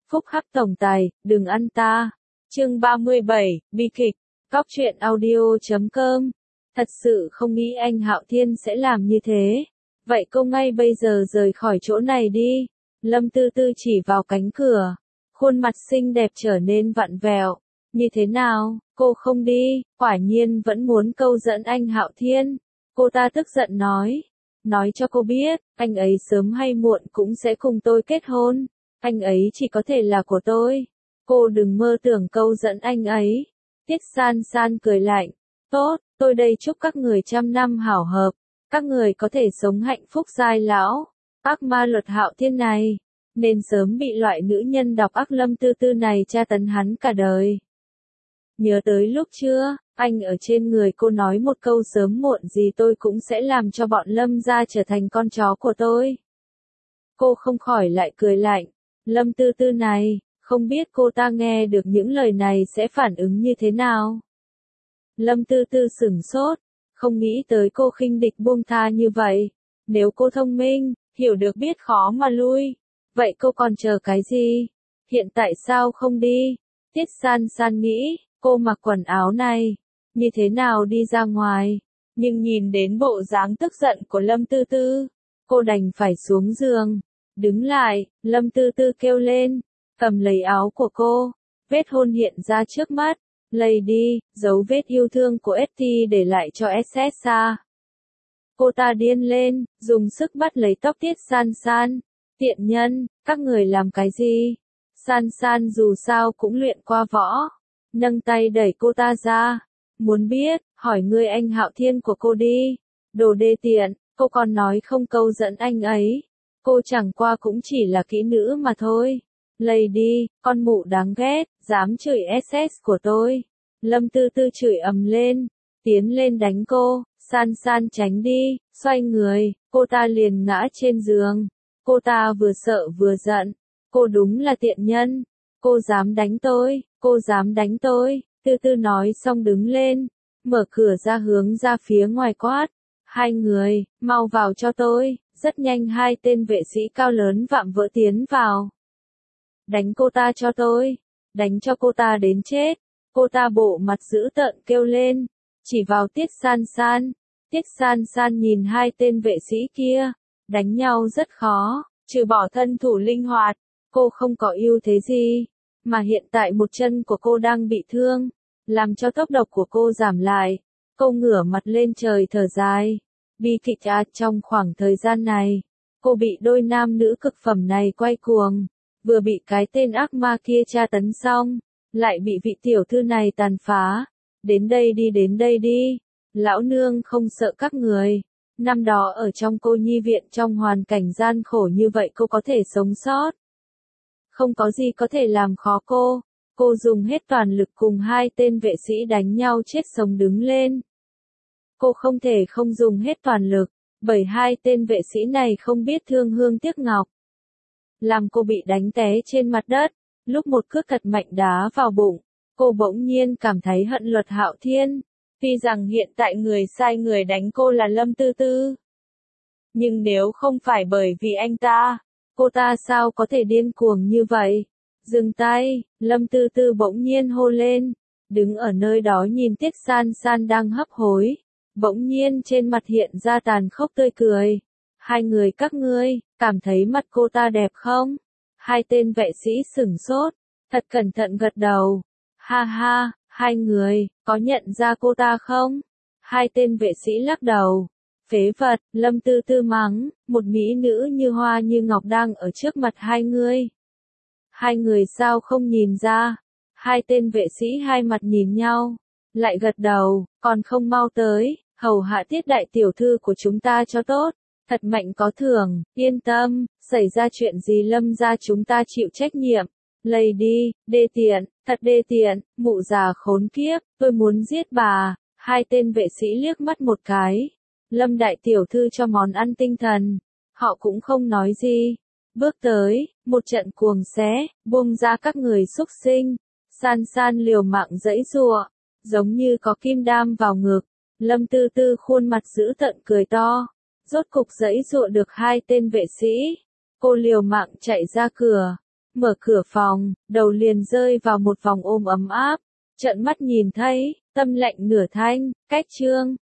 Phúc hắc tổng tài, đừng ăn ta. Chương 37, bi kịch. Cóc truyện audio.com. Thật sự không nghĩ anh Hạo Thiên sẽ làm như thế. Vậy cô ngay bây giờ rời khỏi chỗ này đi. Lâm Tư Tư chỉ vào cánh cửa. Khuôn mặt xinh đẹp trở nên vặn vẹo. Như thế nào, cô không đi, quả nhiên vẫn muốn câu dẫn anh Hạo Thiên. Cô ta tức giận nói. Nói cho cô biết, anh ấy sớm hay muộn cũng sẽ cùng tôi kết hôn. Anh ấy chỉ có thể là của tôi. Cô đừng mơ tưởng câu dẫn anh ấy. Tiết San San cười lạnh. Tốt, tôi đây chúc các người 100 năm hảo hợp. Các người có thể sống hạnh phúc giai lão. Ác ma luật Hạo Thiên này, nên sớm bị loại nữ nhân độc ác Lâm Tư Tư này tra tấn hắn cả đời. Nhớ tới lúc chưa, anh ở trên người cô nói một câu sớm muộn gì tôi cũng sẽ làm cho bọn Lâm gia trở thành con chó của tôi. Cô không khỏi lại cười lạnh. Lâm Tư Tư này, không biết cô ta nghe được những lời này sẽ phản ứng như thế nào. Lâm Tư Tư sửng sốt, không nghĩ tới cô khinh địch buông tha như vậy. Nếu cô thông minh, hiểu được biết khó mà lui, vậy cô còn chờ cái gì? Hiện tại sao không đi? Tiết San San nghĩ, cô mặc quần áo này, như thế nào đi ra ngoài? Nhưng nhìn đến bộ dáng tức giận của Lâm Tư Tư, cô đành phải xuống giường. Đứng lại, Lâm Tư Tư kêu lên, cầm lấy áo của cô, vết hôn hiện ra trước mắt, lấy đi, dấu vết yêu thương của ST để lại cho SSA. Cô ta điên lên, dùng sức bắt lấy tóc Tiết San San. Tiện nhân, các người làm cái gì? San San dù sao cũng luyện qua võ, nâng tay đẩy cô ta ra. Muốn biết, hỏi người anh Hạo Thiên của cô đi. Đồ đê tiện, cô còn nói không câu dẫn anh ấy. Cô chẳng qua cũng chỉ là kỹ nữ mà thôi. Lấy đi, con mụ đáng ghét, dám chửi SS của tôi. Lâm Tư Tư chửi ầm lên, tiến lên đánh cô. San San tránh đi, xoay người, cô ta liền ngã trên giường. Cô ta vừa sợ vừa giận. Cô đúng là tiện nhân. Cô dám đánh tôi, cô dám đánh tôi. Tư Tư nói xong đứng lên, mở cửa ra hướng ra phía ngoài quát. Hai người, mau vào cho tôi. Rất nhanh hai tên vệ sĩ cao lớn vạm vỡ tiến vào. Đánh cô ta cho tôi. Đánh cho cô ta đến chết. Cô ta bộ mặt dữ tợn kêu lên. Chỉ vào Tiết San San. Tiết San San nhìn hai tên vệ sĩ kia. Đánh nhau rất khó, trừ bỏ thân thủ linh hoạt. Cô không có ưu thế gì. Mà hiện tại một chân của cô đang bị thương. Làm cho tốc độ của cô giảm lại. Cô ngửa mặt lên trời thở dài. Bi kịch trong khoảng thời gian này, cô bị đôi nam nữ cực phẩm này quay cuồng, vừa bị cái tên ác ma kia tra tấn xong, lại bị vị tiểu thư này tàn phá. Đến đây đi, lão nương không sợ các người. Năm đó ở trong cô nhi viện trong hoàn cảnh gian khổ như vậy cô có thể sống sót. Không có gì có thể làm khó cô. Cô dùng hết toàn lực cùng hai tên vệ sĩ đánh nhau chết sống đứng lên. Cô không thể không dùng hết toàn lực, bởi hai tên vệ sĩ này không biết thương hương tiếc ngọc. Làm cô bị đánh té trên mặt đất, lúc một cước thật mạnh đá vào bụng, cô bỗng nhiên cảm thấy hận luật Hạo Thiên. Tuy rằng hiện tại người sai người đánh cô là Lâm Tư Tư. Nhưng nếu không phải bởi vì anh ta, cô ta sao có thể điên cuồng như vậy? Dừng tay, Lâm Tư Tư bỗng nhiên hô lên, đứng ở nơi đó nhìn Tiết San San đang hấp hối. Bỗng nhiên trên mặt hiện ra tàn khốc tươi cười. Hai người các ngươi, cảm thấy mặt cô ta đẹp không? Hai tên vệ sĩ sửng sốt, thật cẩn thận gật đầu. Ha ha, hai người, có nhận ra cô ta không? Hai tên vệ sĩ lắc đầu. Phế vật, Lâm Tư Tư mắng, một mỹ nữ như hoa như ngọc đang ở trước mặt hai người. Hai người sao không nhìn ra? Hai tên vệ sĩ hai mặt nhìn nhau, lại gật đầu, còn không mau tới. Hầu hạ Tiết đại tiểu thư của chúng ta cho tốt, thật mạnh có thưởng, yên tâm, xảy ra chuyện gì Lâm gia chúng ta chịu trách nhiệm. Lấy đi, đê tiện, thật đê tiện, mụ già khốn kiếp, tôi muốn giết bà. Hai tên vệ sĩ liếc mắt một cái. Lâm đại tiểu thư cho món ăn tinh thần, họ cũng không nói gì. Bước tới, một trận cuồng xé, buông ra các người xúc sinh. San San liều mạng giãy giụa, giống như có kim đam vào ngực. Lâm Tư Tư khuôn mặt dữ tợn cười to, rốt cục giãy giụa được hai tên vệ sĩ. Cô liều mạng chạy ra cửa, Mở cửa phòng, đầu liền rơi vào một vòng ôm ấm áp. Trợn mắt nhìn thấy, tâm lạnh nửa thanh, cách Trương